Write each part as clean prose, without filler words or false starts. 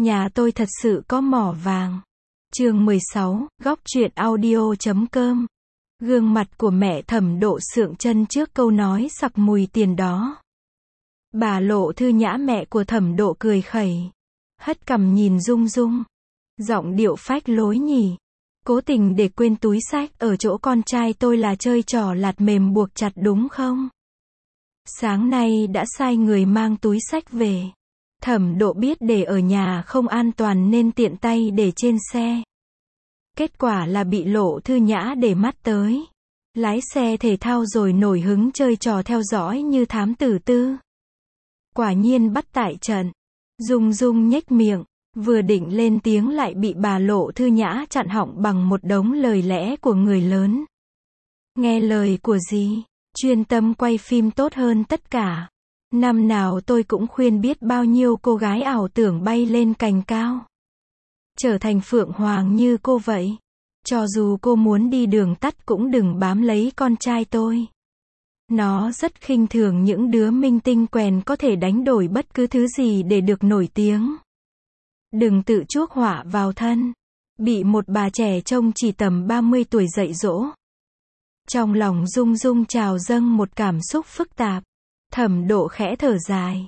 Nhà tôi thật sự có mỏ vàng. Chương 16, góc truyện audio.com. Gương mặt của mẹ Thẩm Độ sượng chân trước câu nói sặc mùi tiền đó. Bà Lộ Thư Nhã mẹ của Thẩm Độ cười khẩy, hất cằm nhìn Dung Dung. Giọng điệu phách lối nhỉ. Cố tình để quên túi xách ở chỗ con trai tôi là chơi trò lạt mềm buộc chặt đúng không? Sáng nay đã sai người mang túi xách về. Thẩm Độ biết để ở nhà không an toàn nên tiện tay để trên xe. Kết quả là bị Lộ Thư Nhã để mắt tới. Lái xe thể thao rồi nổi hứng chơi trò theo dõi như thám tử tư. Quả nhiên bắt tại trận. Dung Dung nhếch miệng, vừa định lên tiếng lại bị bà Lộ Thư Nhã chặn họng bằng một đống lời lẽ của người lớn. Nghe lời của dì, chuyên tâm quay phim tốt hơn tất cả. Năm nào tôi cũng khuyên biết bao nhiêu cô gái ảo tưởng bay lên cành cao, trở thành phượng hoàng như cô vậy. Cho dù cô muốn đi đường tắt cũng đừng bám lấy con trai tôi. Nó rất khinh thường những đứa minh tinh quèn có thể đánh đổi bất cứ thứ gì để được nổi tiếng. Đừng tự chuốc họa vào thân. Bị một bà trẻ trông chỉ tầm 30 tuổi dạy dỗ. Trong lòng Dung Dung trào dâng một cảm xúc phức tạp. Thẩm Độ khẽ thở dài.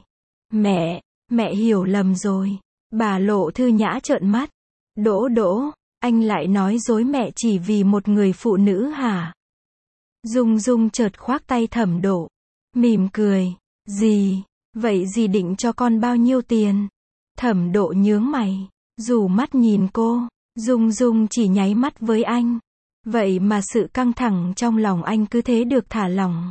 Mẹ hiểu lầm rồi. Bà Lộ Thư Nhã trợn mắt. Đỗ, anh lại nói dối mẹ chỉ vì một người phụ nữ hả? Dung Dung chợt khoác tay Thẩm Độ, mỉm cười. Dì, vậy dì định cho con bao nhiêu tiền? Thẩm Độ nhướng mày, rủ mắt nhìn cô. Dung Dung chỉ nháy mắt với anh. Vậy mà sự căng thẳng trong lòng anh cứ thế được thả lỏng.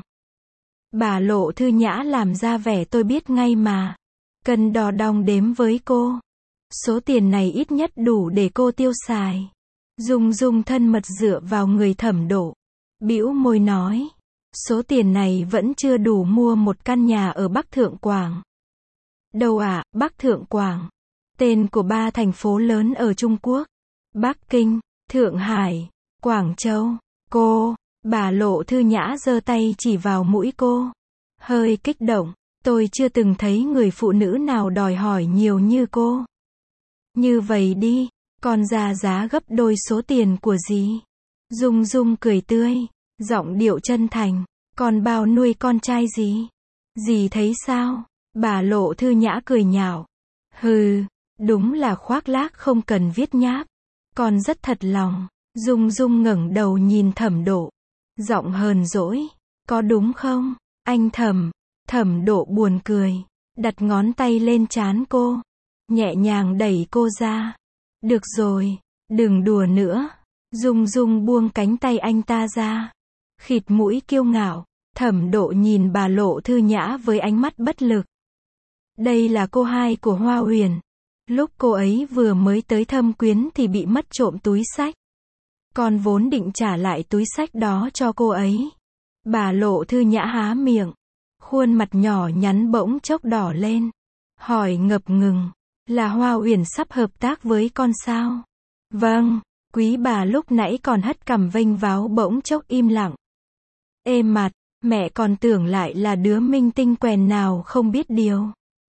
Bà Lộ Thư Nhã làm ra vẻ tôi biết ngay mà. Cân đo đong đếm với cô. Số tiền này ít nhất đủ để cô tiêu xài. Dung Dung thân mật dựa vào người Thẩm Độ, bĩu môi nói. Số tiền này vẫn chưa đủ mua một căn nhà ở Bắc Thượng Quảng. Đâu ạ, Bắc Thượng Quảng. Tên của 3 thành phố lớn ở Trung Quốc. Bắc Kinh, Thượng Hải, Quảng Châu. Bà Lộ Thư Nhã giơ tay chỉ vào mũi cô. Hơi kích động. Tôi chưa từng thấy người phụ nữ nào đòi hỏi nhiều như cô. Như vậy đi, con ra giá gấp đôi số tiền của dì. Dung Dung cười tươi, giọng điệu chân thành. Con bao nuôi con trai dì? Dì thấy sao? Bà Lộ Thư Nhã cười nhạo. Hừ, đúng là khoác lác không cần viết nháp. Con rất thật lòng. Dung Dung ngẩng đầu nhìn Thẩm Độ, giọng hờn dỗi. Có đúng không, anh Thẩm? Thẩm Độ buồn cười, đặt ngón tay lên trán cô, nhẹ nhàng đẩy cô ra. Được rồi, đừng đùa nữa. Dung Dung buông cánh tay anh ta ra, khịt mũi kiêu ngạo. Thẩm Độ nhìn bà Lộ Thư Nhã với ánh mắt bất lực. Đây là cô hai của Hoa Huyền. Lúc cô ấy vừa mới tới Thâm Quyến thì bị mất trộm túi xách. Con vốn định trả lại túi xách đó cho cô ấy. Bà Lộ Thư Nhã há miệng, khuôn mặt nhỏ nhắn bỗng chốc đỏ lên, hỏi ngập ngừng. Là Hoa Huyền sắp hợp tác với con sao? Vâng. Quý bà lúc nãy còn hất cằm vênh váo bỗng chốc im lặng. Êm mặt, mẹ còn tưởng lại là đứa minh tinh quèn nào không biết điều.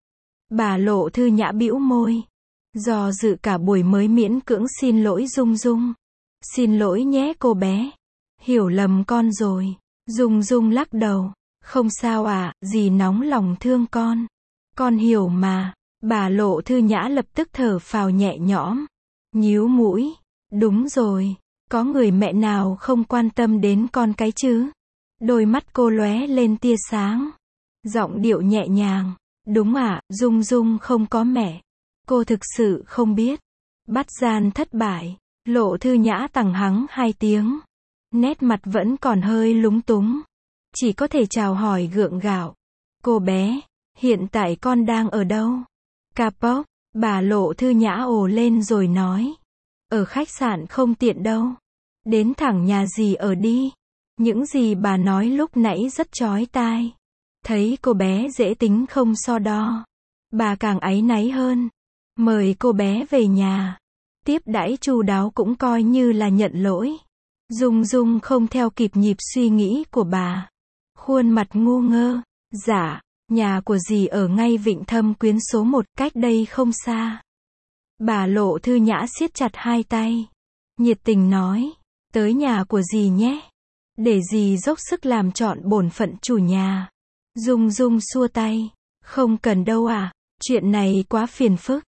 Bà Lộ Thư Nhã bĩu môi, do dự cả buổi mới miễn cưỡng xin lỗi Dung Dung. Xin lỗi nhé cô bé. Hiểu lầm con rồi. Dung Dung lắc đầu. Không sao ạ, dì nóng lòng thương con. Con hiểu mà. Bà Lộ Thư Nhã lập tức thở phào nhẹ nhõm, nhíu mũi. Đúng rồi, có người mẹ nào không quan tâm đến con cái chứ? Đôi mắt cô lóe lên tia sáng, giọng điệu nhẹ nhàng. Đúng ạ, Dung Dung không có mẹ. Cô thực sự không biết. Bắt gian thất bại. Lộ Thư Nhã tằng hắng 2 tiếng. Nét mặt vẫn còn hơi lúng túng. Chỉ có thể chào hỏi gượng gạo. Cô bé, hiện tại con đang ở đâu? Kapok. Bà Lộ Thư Nhã ồ lên rồi nói. Ở khách sạn không tiện đâu. Đến thẳng nhà dì ở đi. Những gì bà nói lúc nãy rất chói tai. Thấy cô bé dễ tính không so đo, bà càng áy náy hơn. Mời cô bé về nhà, tiếp đãi chu đáo cũng coi như là nhận lỗi. Dung Dung không theo kịp nhịp suy nghĩ của bà, khuôn mặt ngu ngơ. Dạ, nhà của dì ở ngay Vịnh Thâm Quyến số 1, cách đây không xa. Bà Lộ Thư Nhã siết chặt hai tay. Nhiệt tình nói. Tới nhà của dì nhé. Để dì dốc sức làm trọn bổn phận chủ nhà. Dung Dung xua tay. Không cần đâu ạ. Chuyện này quá phiền phức.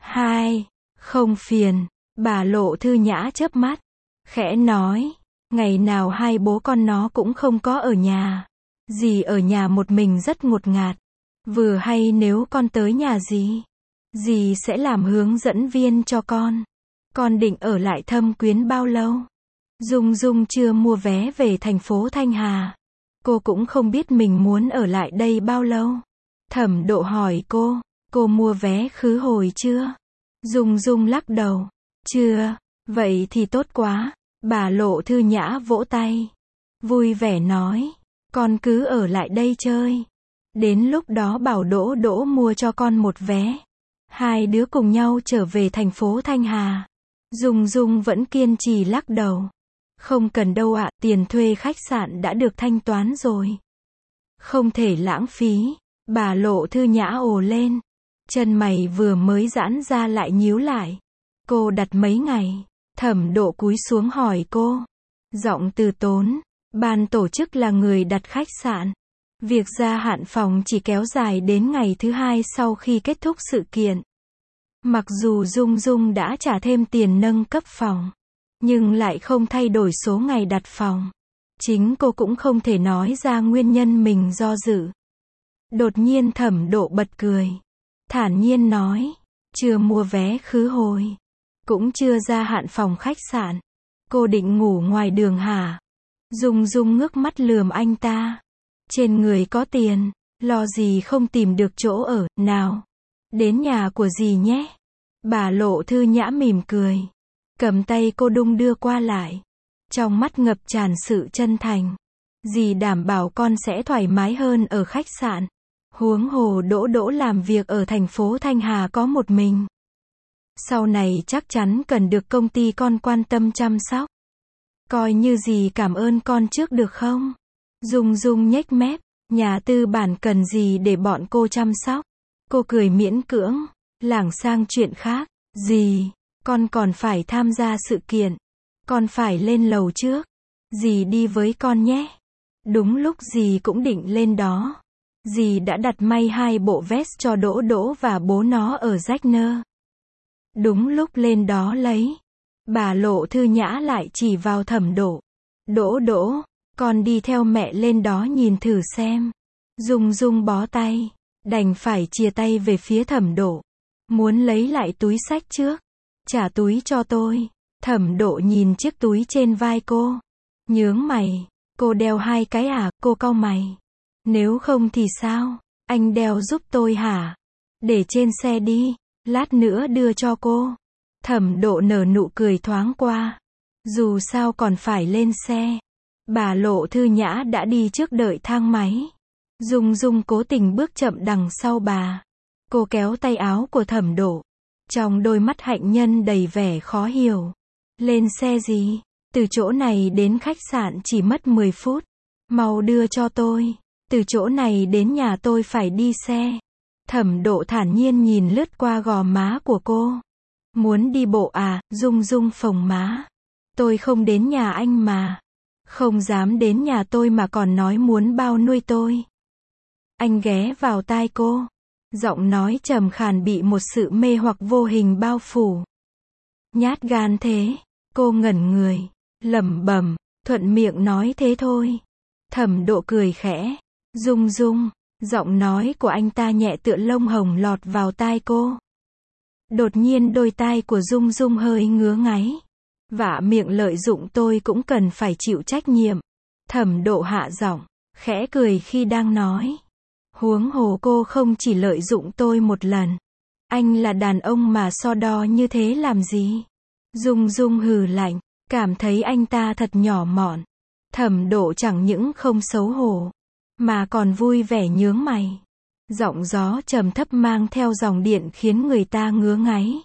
Không phiền. Bà Lộ Thư Nhã chớp mắt. Khẽ nói. Ngày nào hai bố con nó cũng không có ở nhà. Dì ở nhà một mình rất ngột ngạt. Vừa hay nếu con tới nhà dì sẽ làm hướng dẫn viên cho con. Con định ở lại Thâm Quyến bao lâu? Dung Dung chưa mua vé về thành phố Thanh Hà. Cô cũng không biết mình muốn ở lại đây bao lâu. Thẩm Độ hỏi cô mua vé khứ hồi chưa? Dung Dung lắc đầu. Chưa. Vậy thì tốt quá. Bà Lộ Thư Nhã vỗ tay. Vui vẻ nói. Con cứ ở lại đây chơi. Đến lúc đó bảo Đỗ Đỗ mua cho con một vé. Hai đứa cùng nhau trở về thành phố Thanh Hà. Dung Dung vẫn kiên trì lắc đầu. Không cần đâu ạ, tiền thuê khách sạn đã được thanh toán rồi. Không thể lãng phí. Bà Lộ Thư Nhã ồ lên. Chân mày vừa mới giãn ra lại nhíu lại. Cô đặt mấy ngày? Thẩm Độ cúi xuống hỏi cô. Giọng từ tốn. Ban tổ chức là người đặt khách sạn. Việc gia hạn phòng chỉ kéo dài đến ngày thứ hai sau khi kết thúc sự kiện. Mặc dù Dung Dung đã trả thêm tiền nâng cấp phòng, nhưng lại không thay đổi số ngày đặt phòng. Chính cô cũng không thể nói ra nguyên nhân mình do dự. Đột nhiên Thẩm Độ bật cười. Thản nhiên nói. Chưa mua vé khứ hồi. Cũng chưa gia hạn phòng khách sạn. Cô định ngủ ngoài đường hả? Dung Dung ngước mắt lườm anh ta. Trên người có tiền, lo gì không tìm được chỗ ở, nào. Đến nhà của dì nhé. Bà Lộ Thư Nhã mỉm cười. Cầm tay cô đung đưa qua lại. Trong mắt ngập tràn sự chân thành. Dì đảm bảo con sẽ thoải mái hơn ở khách sạn. Huống hồ Đỗ Đỗ làm việc ở thành phố Thanh Hà có một mình. Sau này chắc chắn cần được công ty con quan tâm chăm sóc. Coi như dì cảm ơn con trước được không? Dung Dung nhếch mép. Nhà tư bản cần gì để bọn cô chăm sóc? Cô cười miễn cưỡng. Lảng sang chuyện khác. Dì, con còn phải tham gia sự kiện. Con phải lên lầu trước. Dì đi với con nhé. Đúng lúc dì cũng định lên đó. Dì đã đặt may 2 bộ vest cho Đỗ Đỗ và bố nó ở Ragner. Đúng lúc lên đó lấy. Bà Lộ Thư Nhã lại chỉ vào Thẩm Độ. Đỗ Đỗ, con đi theo mẹ lên đó nhìn thử xem. Dung Dung bó tay. Đành phải chia tay về phía Thẩm Độ. Muốn lấy lại túi xách trước. Trả túi cho tôi. Thẩm Độ nhìn chiếc túi trên vai cô. Nhướng mày. Cô đeo 2 cái à? Cô cau mày. Nếu không thì sao? Anh đeo giúp tôi hả? Để trên xe đi. Lát nữa đưa cho cô. Thẩm Độ nở nụ cười thoáng qua. Dù sao còn phải lên xe. Bà Lộ Thư Nhã đã đi trước đợi thang máy. Dung Dung cố tình bước chậm đằng sau bà. Cô kéo tay áo của Thẩm Độ. Trong đôi mắt hạnh nhân đầy vẻ khó hiểu. Lên xe gì? Từ chỗ này đến khách sạn chỉ mất 10 phút. Mau đưa cho tôi. Từ chỗ này đến nhà tôi phải đi xe. Thẩm Độ thản nhiên nhìn lướt qua gò má của cô. Muốn đi bộ à? Dung Dung phồng má. Tôi không đến nhà anh mà. Không dám đến nhà tôi mà còn nói muốn bao nuôi tôi. Anh ghé vào tai cô. Giọng nói trầm khàn bị một sự mê hoặc vô hình bao phủ. Nhát gan thế. Cô ngẩn người. Lẩm bẩm. Thuận miệng nói thế thôi. Thẩm Độ cười khẽ. Dung Dung. Giọng nói của anh ta nhẹ tựa lông hồng lọt vào tai cô. Đột nhiên đôi tai của Dung Dung hơi ngứa ngáy. Vả miệng lợi dụng tôi cũng cần phải chịu trách nhiệm. Thẩm Độ hạ giọng. Khẽ cười khi đang nói. Huống hồ cô không chỉ lợi dụng tôi một lần. Anh là đàn ông mà so đo như thế làm gì? Dung Dung hừ lạnh. Cảm thấy anh ta thật nhỏ mọn. Thẩm Độ chẳng những không xấu hổ. Mà còn vui vẻ nhướng mày. Giọng gió trầm thấp mang theo dòng điện khiến người ta ngứa ngáy.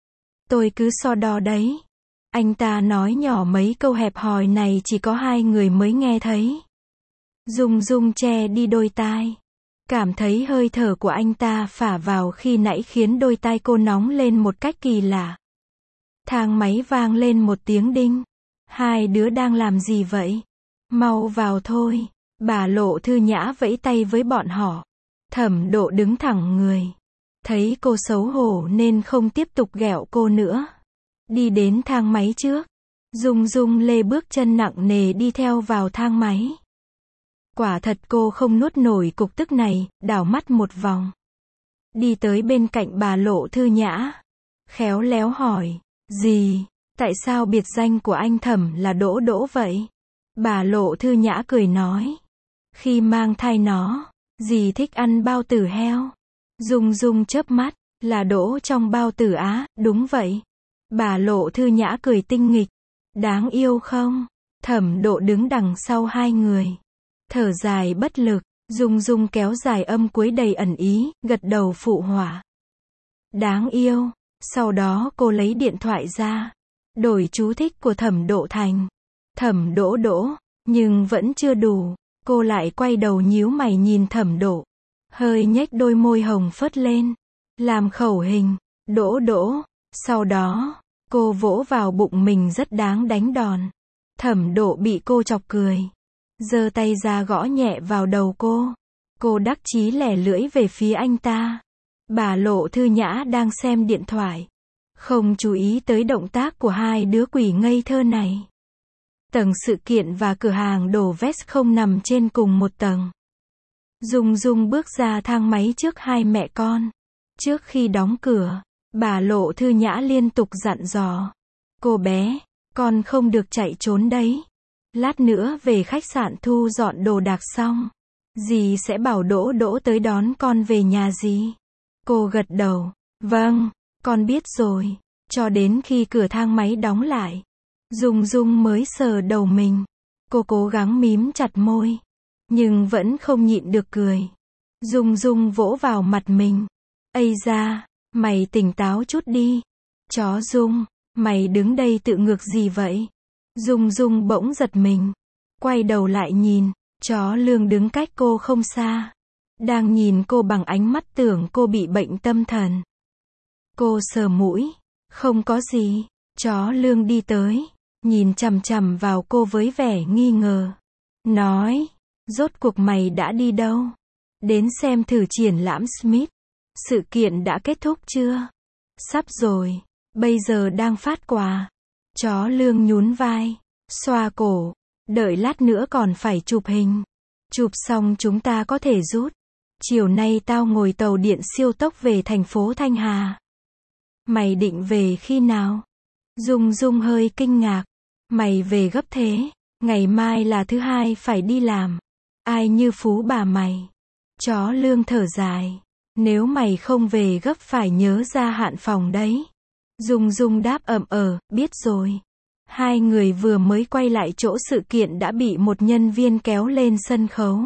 Tôi cứ so đo đấy. Anh ta nói nhỏ mấy câu hẹp hòi này chỉ có 2 người mới nghe thấy. Dung Dung che đi đôi tai. Cảm thấy hơi thở của anh ta phả vào khi nãy khiến đôi tai cô nóng lên một cách kỳ lạ. Thang máy vang lên một tiếng đinh. Hai đứa đang làm gì vậy? Mau vào thôi. Bà Lộ Thư Nhã vẫy tay với bọn họ. Thẩm Độ đứng thẳng người. Thấy cô xấu hổ nên không tiếp tục ghẹo cô nữa. Đi đến thang máy trước. Dung Dung lê bước chân nặng nề đi theo vào thang máy. Quả thật cô không nuốt nổi cục tức này, đảo mắt một vòng. Đi tới bên cạnh bà Lộ Thư Nhã. Khéo léo hỏi. Gì? Tại sao biệt danh của anh Thẩm là Đỗ Đỗ vậy? Bà Lộ Thư Nhã cười nói. Khi mang thai nó, dì thích ăn bao tử heo. Dung Dung chớp mắt. Là Đỗ trong bao tử á? Đúng vậy. Bà Lộ Thư Nhã cười tinh nghịch. Đáng yêu không? Thẩm Độ đứng đằng sau hai người. Thở dài bất lực. Dung Dung kéo dài âm cuối đầy ẩn ý, gật đầu phụ họa. Đáng yêu. Sau đó cô lấy điện thoại ra. Đổi chú thích của Thẩm Độ thành Thẩm Đỗ Đỗ. Nhưng vẫn chưa đủ. Cô lại quay đầu nhíu mày nhìn Thẩm Độ. Hơi nhếch đôi môi hồng phớt lên. Làm khẩu hình. Đỗ Đỗ. Sau đó, cô vỗ vào bụng mình rất đáng đánh đòn. Thẩm Độ bị cô chọc cười. Giơ tay ra gõ nhẹ vào đầu cô. Cô đắc chí lẻ lưỡi về phía anh ta. Bà Lộ Thư Nhã đang xem điện thoại. Không chú ý tới động tác của hai đứa quỷ ngây thơ này. Tầng sự kiện và cửa hàng đồ vest không nằm trên cùng một tầng. Dung Dung bước ra thang máy trước hai mẹ con. Trước khi đóng cửa, bà Lộ Thư Nhã liên tục dặn dò. Cô bé, con không được chạy trốn đấy. Lát nữa về khách sạn thu dọn đồ đạc xong, dì sẽ bảo Đỗ Đỗ tới đón con về nhà dì. Cô gật đầu. Vâng, con biết rồi. Cho đến khi cửa thang máy đóng lại, Dung Dung mới sờ đầu mình. Cô cố gắng mím chặt môi, nhưng vẫn không nhịn được cười. Dung Dung vỗ vào mặt mình. Ây da, mày tỉnh táo chút đi. Chó Dung, mày đứng đây tự ngược gì vậy? Dung Dung bỗng giật mình. Quay đầu lại nhìn, chó Lương đứng cách cô không xa. Đang nhìn cô bằng ánh mắt tưởng cô bị bệnh tâm thần. Cô sờ mũi. Không có gì. Chó Lương đi tới, nhìn chằm chằm vào cô với vẻ nghi ngờ. Nói, rốt cuộc mày đã đi đâu? Đến xem thử triển lãm Smith. Sự kiện đã kết thúc chưa? Sắp rồi. Bây giờ đang phát quà. Chó Lương nhún vai, xoa cổ. Đợi lát nữa còn phải chụp hình. Chụp xong chúng ta có thể rút. Chiều nay tao ngồi tàu điện siêu tốc về thành phố Thanh Hà. Mày định về khi nào? Dung Dung hơi kinh ngạc. Mày về gấp thế? Ngày mai là thứ hai phải đi làm. Ai như phú bà mày? Chó Lương thở dài. Nếu mày không về gấp phải nhớ ra hạn phòng đấy. Dung Dung đáp biết rồi. Hai người vừa mới quay lại chỗ sự kiện đã bị một nhân viên kéo lên sân khấu.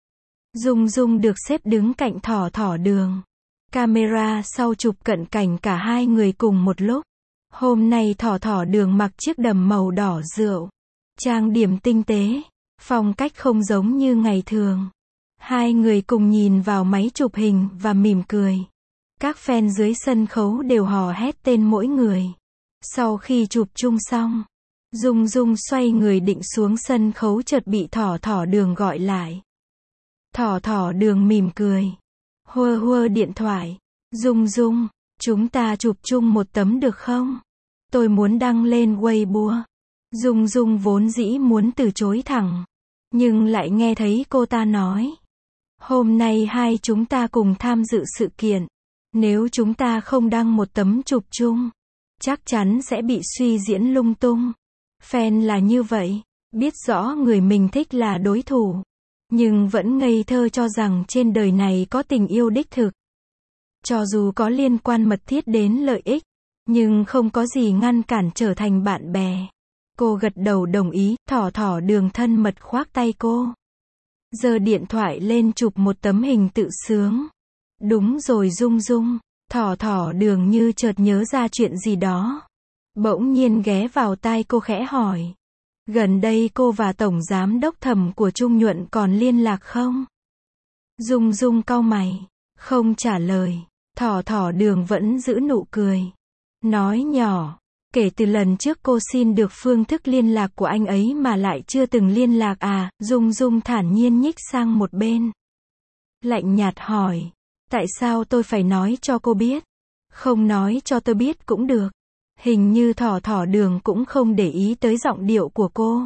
Dung Dung được xếp đứng cạnh Thỏ Thỏ Đường. Camera sau chụp cận cảnh cả hai người cùng một lúc. Hôm nay Thỏ Thỏ Đường mặc chiếc đầm màu đỏ rượu. Trang điểm tinh tế. Phong cách không giống như ngày thường. Hai người cùng nhìn vào máy chụp hình và mỉm cười. Các fan dưới sân khấu đều hò hét tên mỗi người. Sau khi chụp chung xong, Dung Dung xoay người định xuống sân khấu chợt bị Thỏ Thỏ Đường gọi lại. Thỏ Thỏ Đường mỉm cười. Hua hua điện thoại. Dung Dung, chúng ta chụp chung một tấm được không? Tôi muốn đăng lên Weibo. Dung Dung vốn dĩ muốn từ chối thẳng. Nhưng lại nghe thấy cô ta nói. Hôm nay hai chúng ta cùng tham dự sự kiện. Nếu chúng ta không đăng một tấm chụp chung, chắc chắn sẽ bị suy diễn lung tung. Fan là như vậy, biết rõ người mình thích là đối thủ, nhưng vẫn ngây thơ cho rằng trên đời này có tình yêu đích thực. Cho dù có liên quan mật thiết đến lợi ích, nhưng không có gì ngăn cản trở thành bạn bè. Cô gật đầu đồng ý. Thỏ Thỏ Đường thân mật khoác tay cô. Giơ điện thoại lên chụp một tấm hình tự sướng. Đúng rồi Dung Dung. Thỏ Thỏ Đường như chợt nhớ ra chuyện gì đó. Bỗng nhiên ghé vào tai cô khẽ hỏi. Gần đây cô và Tổng Giám đốc Thẩm của Trung Nhuận còn liên lạc không? Dung Dung cau mày, không trả lời. Thỏ Thỏ Đường vẫn giữ nụ cười. Nói nhỏ, kể từ lần trước cô xin được phương thức liên lạc của anh ấy mà lại chưa từng liên lạc à, Dung Dung thản nhiên nhích sang một bên. Lạnh nhạt hỏi, tại sao tôi phải nói cho cô biết? Không nói cho tôi biết cũng được. Hình như Thỏ Thỏ Đường cũng không để ý tới giọng điệu của cô.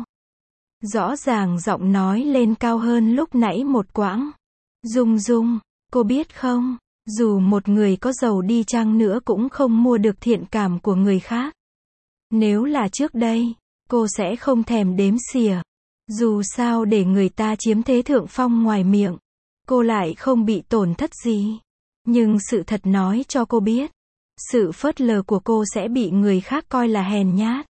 Rõ ràng giọng nói lên cao hơn lúc nãy một quãng. Dung Dung, cô biết không, dù một người có giàu đi chăng nữa cũng không mua được thiện cảm của người khác. Nếu là trước đây, cô sẽ không thèm đếm xỉa. Dù sao để người ta chiếm thế thượng phong ngoài miệng, cô lại không bị tổn thất gì. Nhưng sự thật nói cho cô biết, sự phớt lờ của cô sẽ bị người khác coi là hèn nhát.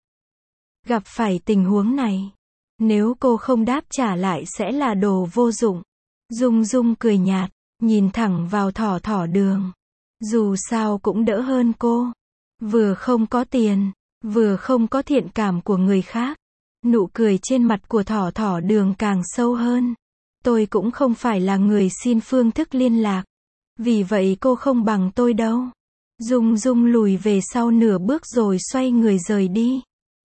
Gặp phải tình huống này, nếu cô không đáp trả lại sẽ là đồ vô dụng. Dung Dung cười nhạt, nhìn thẳng vào Thỏ Thỏ Đường. Dù sao cũng đỡ hơn cô. Vừa không có tiền, vừa không có thiện cảm của người khác. Nụ cười trên mặt của Thỏ Thỏ Đường càng sâu hơn. Tôi cũng không phải là người xin phương thức liên lạc. Vì vậy cô không bằng tôi đâu. Dung Dung lùi về sau nửa bước rồi xoay người rời đi.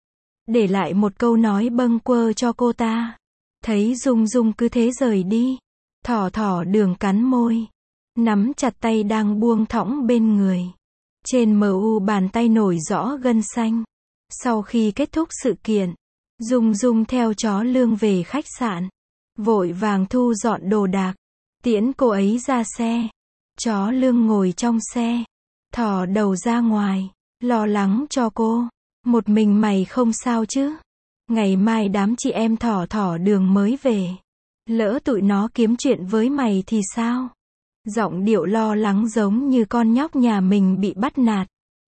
Để lại một câu nói bâng quơ cho cô ta. Thấy Dung Dung cứ thế rời đi. Thỏ Thỏ Đường cắn môi. Nắm chặt tay đang buông thõng bên người. Trên mu bàn tay nổi rõ gân xanh. Sau khi kết thúc sự kiện, Dung Dung theo chó Lương về khách sạn. Vội vàng thu dọn đồ đạc. Tiễn cô ấy ra xe. Chó Lương ngồi trong xe. Thò đầu ra ngoài. Lo lắng cho cô. Một mình mày không sao chứ? Ngày mai đám chị em Thỏ Thỏ Đường mới về. Lỡ tụi nó kiếm chuyện với mày thì sao? Giọng điệu lo lắng giống như con nhóc nhà mình bị bắt nạt.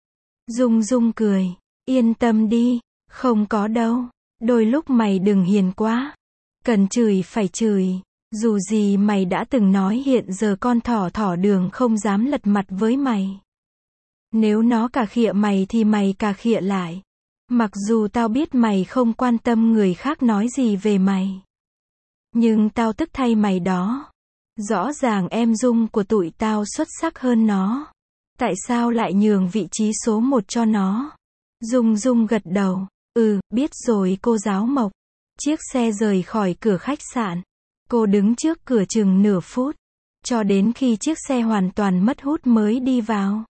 Dung Dung cười. Yên tâm đi. Không có đâu. Đôi lúc mày đừng hiền quá. Cần chửi phải chửi. Dù gì mày đã từng nói hiện giờ con Thỏ Thỏ Đường không dám lật mặt với mày. Nếu nó cà khịa mày thì mày cà khịa lại. Mặc dù tao biết mày không quan tâm người khác nói gì về mày. Nhưng tao tức thay mày đó. Rõ ràng em Dung của tụi tao xuất sắc hơn nó. Tại sao lại nhường vị trí số 1 cho nó? Dung Dung gật đầu. Biết rồi cô giáo Mộc. Chiếc xe rời khỏi cửa khách sạn. Cô đứng trước cửa chừng nửa phút. Cho đến khi chiếc xe hoàn toàn mất hút mới đi vào.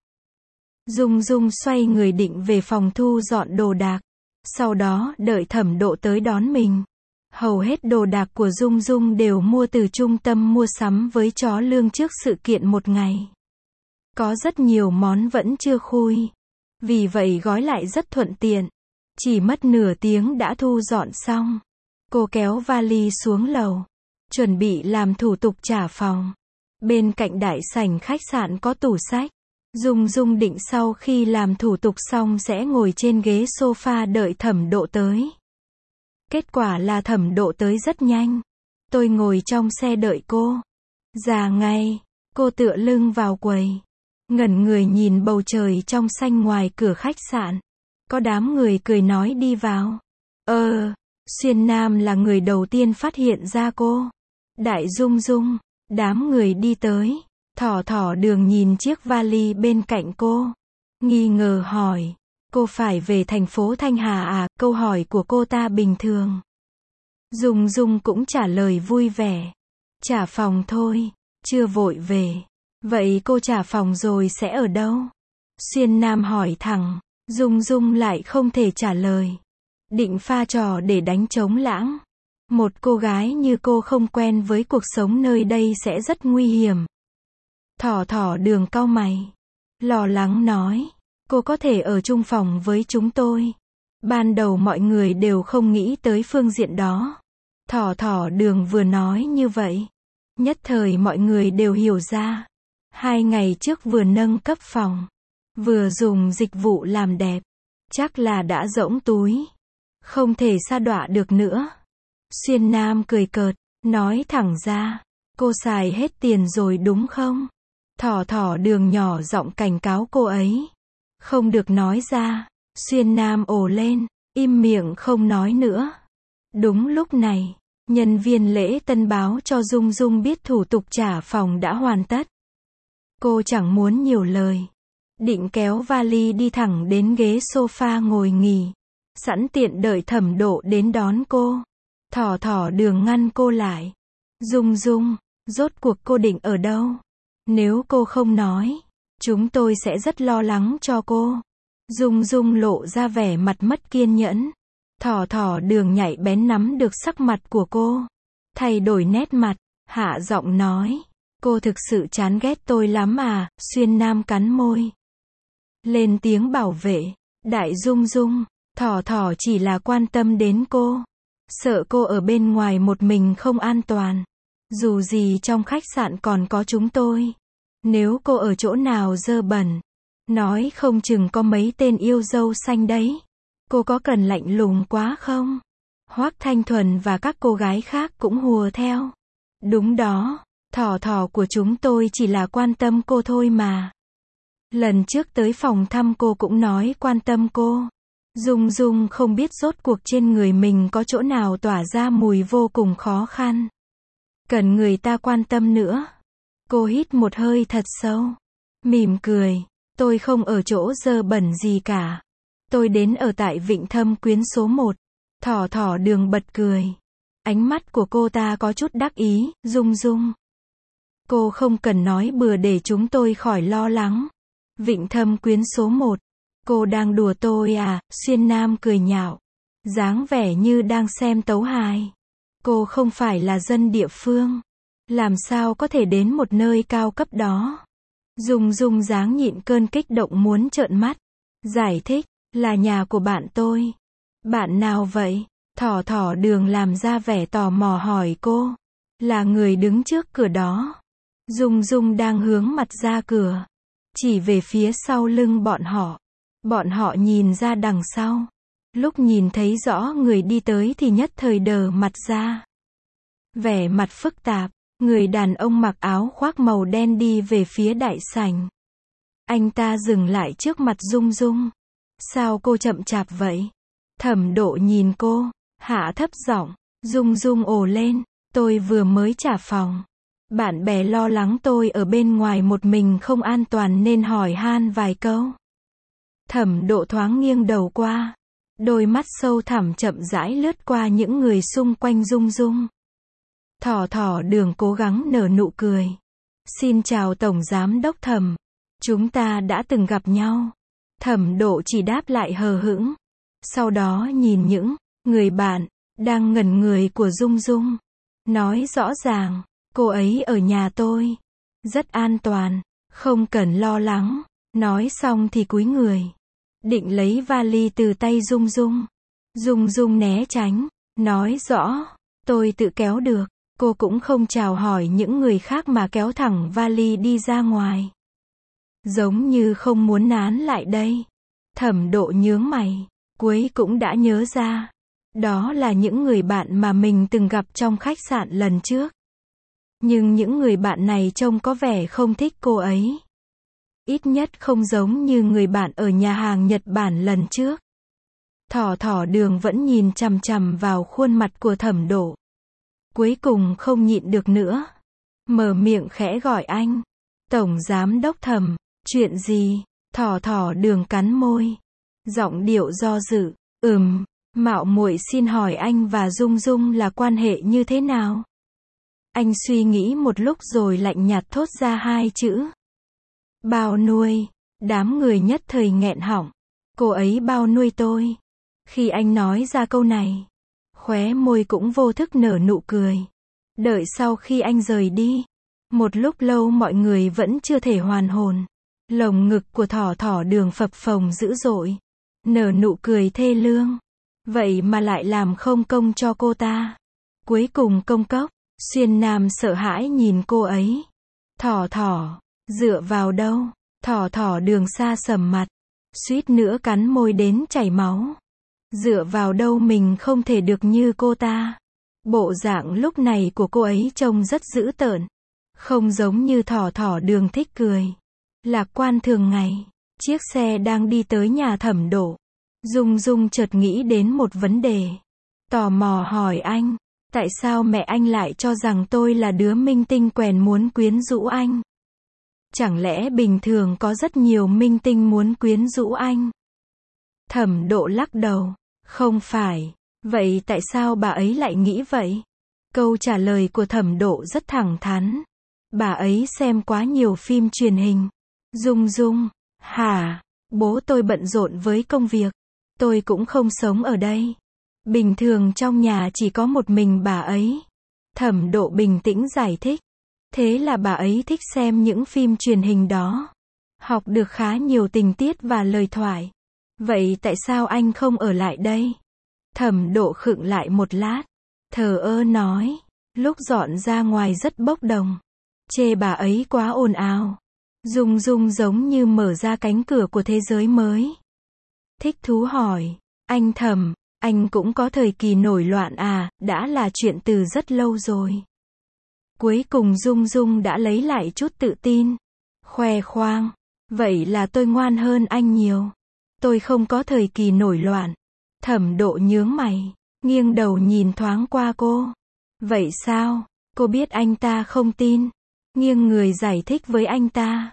Dung Dung xoay người định về phòng thu dọn đồ đạc. Sau đó đợi Thẩm Độ tới đón mình. Hầu hết đồ đạc của Dung Dung đều mua từ trung tâm mua sắm với chó Lương trước sự kiện một ngày. Có rất nhiều món vẫn chưa khui. Vì vậy gói lại rất thuận tiện. Chỉ mất nửa tiếng đã thu dọn xong. Cô kéo vali xuống lầu. Chuẩn bị làm thủ tục trả phòng. Bên cạnh đại sảnh khách sạn có tủ sách. Dung Dung định sau khi làm thủ tục xong sẽ ngồi trên ghế sofa đợi Thẩm Độ tới. Kết quả là Thẩm Độ tới rất nhanh. Tôi ngồi trong xe đợi cô. Già ngay, cô tựa lưng vào quầy. Ngẩn người nhìn bầu trời trong xanh ngoài cửa khách sạn. Có đám người cười nói đi vào. Xuyên Nam là người đầu tiên phát hiện ra cô. Đại Dung Dung, đám người đi tới. Thỏ Thỏ Đường nhìn chiếc vali bên cạnh cô. Nghi ngờ hỏi. Cô phải về thành phố Thanh Hà à? Câu hỏi của cô ta bình thường. Dung Dung cũng trả lời vui vẻ. Trả phòng thôi, chưa vội về. Vậy cô trả phòng rồi sẽ ở đâu? Xuyên Nam hỏi thẳng. Dung Dung lại không thể trả lời. Định pha trò để đánh trống lãng. Một cô gái như cô không quen với cuộc sống nơi đây sẽ rất nguy hiểm. Thỏ Thỏ Đường cau mày. Lo lắng nói. Cô có thể ở chung phòng với chúng tôi. Ban đầu mọi người đều không nghĩ tới phương diện đó. Thỏ Thỏ Đường vừa nói như vậy. Nhất thời mọi người đều hiểu ra. 2 ngày trước vừa nâng cấp phòng. Vừa dùng dịch vụ làm đẹp. Chắc là đã rỗng túi. Không thể sa đọa được nữa. Xuyên Nam cười cợt. Nói thẳng ra. Cô xài hết tiền rồi đúng không? Thỏ Thỏ Đường nhỏ giọng cảnh cáo cô ấy. Không được nói ra. Xuyên Nam ồ lên. Im miệng không nói nữa. Đúng lúc này. Nhân viên lễ tân báo cho Dung Dung biết thủ tục trả phòng đã hoàn tất. Cô chẳng muốn nhiều lời. Định kéo vali đi thẳng đến ghế sofa ngồi nghỉ. Sẵn tiện đợi Thẩm Độ đến đón cô. Thỏ thỏ Đường ngăn cô lại. Dung Dung, rốt cuộc cô định ở đâu? Nếu cô không nói, chúng tôi sẽ rất lo lắng cho cô. Dung Dung lộ ra vẻ mặt mất kiên nhẫn. Thỏ thỏ Đường nhạy bén nắm được sắc mặt của cô. Thay đổi nét mặt, hạ giọng nói. Cô thực sự chán ghét tôi lắm à? Xuyên Nam cắn môi. Lên tiếng bảo vệ. Đại Dung Dung, thỏ thỏ chỉ là quan tâm đến cô. Sợ cô ở bên ngoài một mình không an toàn. Dù gì trong khách sạn còn có chúng tôi. Nếu cô ở chỗ nào dơ bẩn, nói không chừng có mấy tên yêu dâu xanh đấy. Cô có cần lạnh lùng quá không? Hoắc Thanh Thuần và các cô gái khác cũng hùa theo. Đúng đó, thỏ thỏ của chúng tôi chỉ là quan tâm cô thôi mà. Lần trước tới phòng thăm cô cũng nói quan tâm cô. Dung Dung không biết rốt cuộc trên người mình có chỗ nào tỏa ra mùi vô cùng khó khăn. Cần người ta quan tâm nữa. Cô hít một hơi thật sâu. Mỉm cười. Tôi không ở chỗ dơ bẩn gì cả. Tôi đến ở tại Vịnh Thâm Quyến số 1. Thỏ thỏ Đường bật cười. Ánh mắt của cô ta có chút đắc ý. Dung Dung, cô không cần nói bừa để chúng tôi khỏi lo lắng. Vịnh Thâm Quyến số 1. Cô đang đùa tôi à? Xuyên Nam cười nhạo. Dáng vẻ như đang xem tấu hài. Cô không phải là dân địa phương. Làm sao có thể đến một nơi cao cấp đó? Dung Dung dáng nhịn cơn kích động muốn trợn mắt. Giải thích, là nhà của bạn tôi. Bạn nào vậy? Thỏ thỏ Đường làm ra vẻ tò mò hỏi cô. Là người đứng trước cửa đó. Dung Dung đang hướng mặt ra cửa. Chỉ về phía sau lưng bọn họ. Bọn họ nhìn ra đằng sau. Lúc nhìn thấy rõ người đi tới thì nhất thời đờ mặt ra. Vẻ mặt phức tạp. Người đàn ông mặc áo khoác màu đen đi về phía đại sảnh. Anh ta dừng lại trước mặt Dung Dung. Sao cô chậm chạp vậy? Thẩm Độ nhìn cô, hạ thấp giọng. Dung Dung ồ lên. Tôi vừa mới trả phòng. Bạn bè lo lắng tôi ở bên ngoài một mình không an toàn nên hỏi han vài câu. Thẩm Độ thoáng nghiêng đầu qua. Đôi mắt sâu thẳm chậm rãi lướt qua những người xung quanh Dung Dung. Thỏ thỏ Đường cố gắng nở nụ cười. Xin chào Tổng Giám Đốc Thẩm. Chúng ta đã từng gặp nhau. Thẩm Độ chỉ đáp lại hờ hững. Sau đó nhìn những người bạn đang ngẩn người của Dung Dung. Nói rõ ràng, cô ấy ở nhà tôi. Rất an toàn, không cần lo lắng. Nói xong thì cúi người. Định lấy vali từ tay Dung Dung. Dung Dung né tránh. Nói rõ, tôi tự kéo được. Cô cũng không chào hỏi những người khác mà kéo thẳng vali đi ra ngoài. Giống như không muốn nán lại đây. Thẩm Độ nhướng mày. Cuối cũng đã nhớ ra. Đó là những người bạn mà mình từng gặp trong khách sạn lần trước. Nhưng những người bạn này trông có vẻ không thích cô ấy. Ít nhất không giống như người bạn ở nhà hàng Nhật Bản lần trước. Thỏ thỏ Đường vẫn nhìn chằm chằm vào khuôn mặt của Thẩm Độ. Cuối cùng không nhịn được nữa. Mở miệng khẽ gọi anh. Tổng Giám Đốc Thẩm, chuyện gì? Thỏ thỏ Đường cắn môi. Giọng điệu do dự. Mạo muội xin hỏi anh và Dung Dung là quan hệ như thế nào? Anh suy nghĩ một lúc rồi lạnh nhạt thốt ra hai chữ. Bao nuôi. Đám người nhất thời nghẹn họng. Cô ấy bao nuôi tôi. Khi anh nói ra câu này, khóe môi cũng vô thức nở nụ cười. Đợi sau khi anh rời đi, một lúc lâu mọi người vẫn chưa thể hoàn hồn. Lồng ngực của thỏ thỏ Đường phập phồng dữ dội. Nở nụ cười thê lương. Vậy mà lại làm không công cho cô ta. Cuối cùng công cốc. Xuyên Nam sợ hãi nhìn cô ấy. Thỏ thỏ, dựa vào đâu? Thỏ thỏ Đường xa sầm mặt. Suýt nữa cắn môi đến chảy máu. Dựa vào đâu mình không thể được như cô ta. Bộ dạng lúc này của cô ấy trông rất dữ tợn. Không giống như thỏ thỏ Đường thích cười. Lạc quan thường ngày. Chiếc xe đang đi tới nhà Thẩm Độ. Dung Dung chợt nghĩ đến một vấn đề. Tò mò hỏi anh. Tại sao mẹ anh lại cho rằng tôi là đứa minh tinh quèn muốn quyến rũ anh? Chẳng lẽ bình thường có rất nhiều minh tinh muốn quyến rũ anh? Thẩm Độ lắc đầu. Không phải. Vậy tại sao bà ấy lại nghĩ vậy? Câu trả lời của Thẩm Độ rất thẳng thắn. Bà ấy xem quá nhiều phim truyền hình. Dung Dung. Hả? Bố tôi bận rộn với công việc. Tôi cũng không sống ở đây. Bình thường trong nhà chỉ có một mình bà ấy. Thẩm Độ bình tĩnh giải thích. Thế là bà ấy thích xem những phim truyền hình đó. Học được khá nhiều tình tiết và lời thoại. Vậy tại sao anh không ở lại đây? Thẩm Độ khựng lại một lát. Thờ ơ nói. Lúc dọn ra ngoài rất bốc đồng. Chê bà ấy quá ồn ào. Dung Dung giống như mở ra cánh cửa của thế giới mới. Thích thú hỏi. Anh Thẩm, anh cũng có thời kỳ nổi loạn à? Đã là chuyện từ rất lâu rồi. Cuối cùng Dung Dung đã lấy lại chút tự tin. Khoe khoang. Vậy là tôi ngoan hơn anh nhiều. Tôi không có thời kỳ nổi loạn. Thẩm Độ nhướng mày, nghiêng đầu nhìn thoáng qua cô. Vậy sao? Cô biết anh ta không tin. Nghiêng người giải thích với anh ta.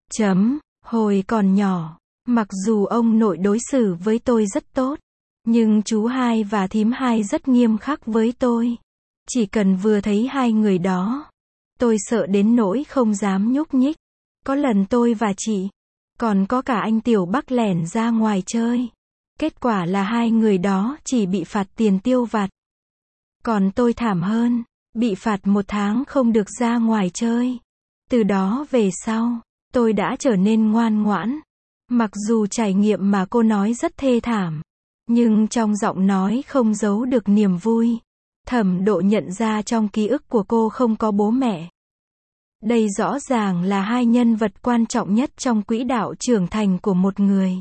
Hồi còn nhỏ, mặc dù ông nội đối xử với tôi rất tốt, nhưng chú hai và thím hai rất nghiêm khắc với tôi. Chỉ cần vừa thấy hai người đó, tôi sợ đến nỗi không dám nhúc nhích. Có lần tôi và chị, còn có cả anh Tiểu Bắc lẻn ra ngoài chơi. Kết quả là hai người đó chỉ bị phạt tiền tiêu vặt. Còn tôi thảm hơn, bị phạt 1 tháng không được ra ngoài chơi. Từ đó về sau, tôi đã trở nên ngoan ngoãn. Mặc dù trải nghiệm mà cô nói rất thê thảm, nhưng trong giọng nói không giấu được niềm vui. Thẩm Độ nhận ra trong ký ức của cô không có bố mẹ. Đây rõ ràng là hai nhân vật quan trọng nhất trong quỹ đạo trưởng thành của một người.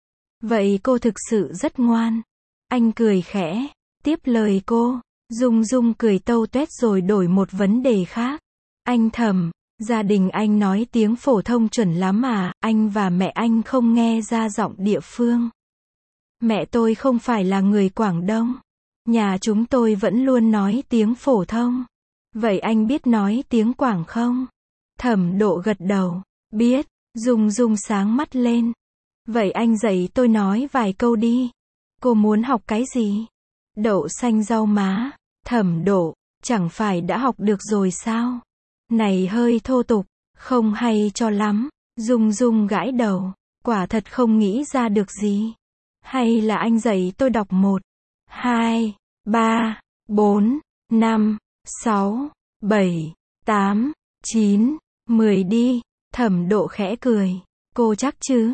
Vậy cô thực sự rất ngoan. Anh cười khẽ, tiếp lời cô. Dung Dung cười tâu tuét rồi đổi một vấn đề khác. Anh Thẩm, gia đình anh nói tiếng phổ thông chuẩn lắm à? Anh và mẹ anh không nghe ra giọng địa phương. Mẹ tôi không phải là người Quảng Đông. Nhà chúng tôi vẫn luôn nói tiếng phổ thông. Vậy anh biết nói tiếng Quảng không? Thẩm Độ gật đầu. Biết. Dung Dung sáng mắt lên. Vậy anh dạy tôi nói vài câu đi. Cô muốn học cái gì? Đậu xanh rau má. Thẩm Độ, chẳng phải đã học được rồi sao? Này hơi thô tục, không hay cho lắm. Dung Dung gãi đầu. Quả thật không nghĩ ra được gì. Hay là anh dạy tôi đọc 1, 2, 3, 4, 5, 6, 7, 8, 9, 10 đi. Thẩm Độ khẽ cười. Cô chắc chứ?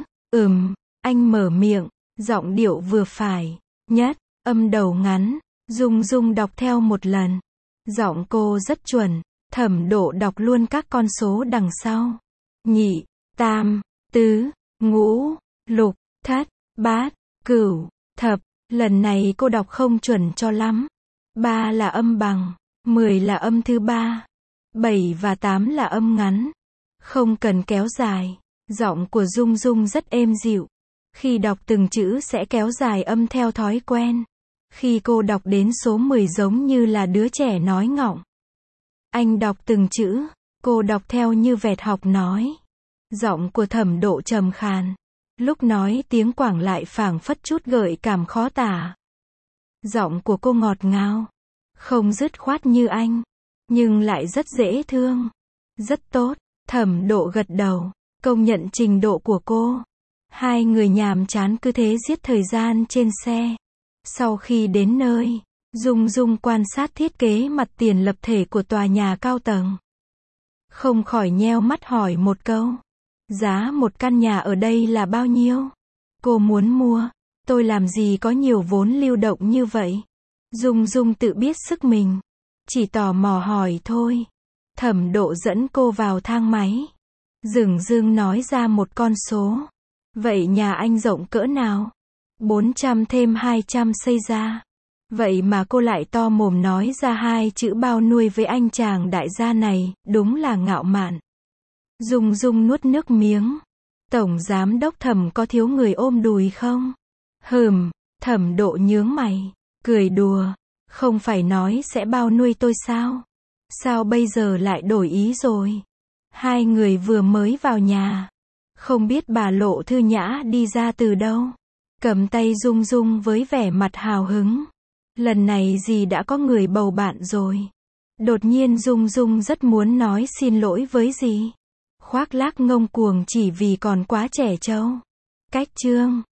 Anh mở miệng, giọng điệu vừa phải, nhất, âm đầu ngắn. Dung Dung đọc theo một lần. Giọng cô rất chuẩn. Thẩm Độ đọc luôn các con số đằng sau. Nhị, tam, tứ, ngũ, lục, thất, bát, cửu, thập. Lần này cô đọc không chuẩn cho lắm. 3 là âm bằng, 10 là âm thứ 3, 7 và 8 là âm ngắn. Không cần kéo dài. Giọng của Dung Dung rất êm dịu. Khi đọc từng chữ sẽ kéo dài âm theo thói quen. Khi cô đọc đến số 10 giống như là đứa trẻ nói ngọng. Anh đọc từng chữ, cô đọc theo như vẹt học nói. Giọng của Thẩm Độ trầm khàn. Lúc nói tiếng Quảng lại phảng phất chút gợi cảm khó tả. Giọng của cô ngọt ngào, không dứt khoát như anh, nhưng lại rất dễ thương. Rất tốt. Thẩm Độ gật đầu, công nhận trình độ của cô. Hai người nhàm chán cứ thế giết thời gian trên xe. Sau khi đến nơi, Dung Dung quan sát thiết kế mặt tiền lập thể của tòa nhà cao tầng. Không khỏi nheo mắt hỏi một câu. Giá một căn nhà ở đây là bao nhiêu? Cô muốn mua. Tôi làm gì có nhiều vốn lưu động như vậy? Dung Dung tự biết sức mình. Chỉ tò mò hỏi thôi. Thẩm Độ dẫn cô vào thang máy. Dửng dưng nói ra một con số. Vậy nhà anh rộng cỡ nào? 400 thêm 200 xây ra. Vậy mà cô lại to mồm nói ra 2 chữ bao nuôi với anh chàng đại gia này, đúng là ngạo mạn. Dung Dung nuốt nước miếng. Tổng giám đốc Thẩm có thiếu người ôm đùi không? Thẩm Độ nhướng mày, cười đùa. Không phải nói sẽ bao nuôi tôi sao? Sao bây giờ lại đổi ý rồi? Hai người vừa mới vào nhà. Không biết bà Lộ Thư Nhã đi ra từ đâu. Cầm tay Dung Dung với vẻ mặt hào hứng. Lần này dì đã có người bầu bạn rồi. Đột nhiên Dung Dung rất muốn nói xin lỗi với dì. Khoác lác ngông cuồng chỉ vì còn quá trẻ trâu. Cách chương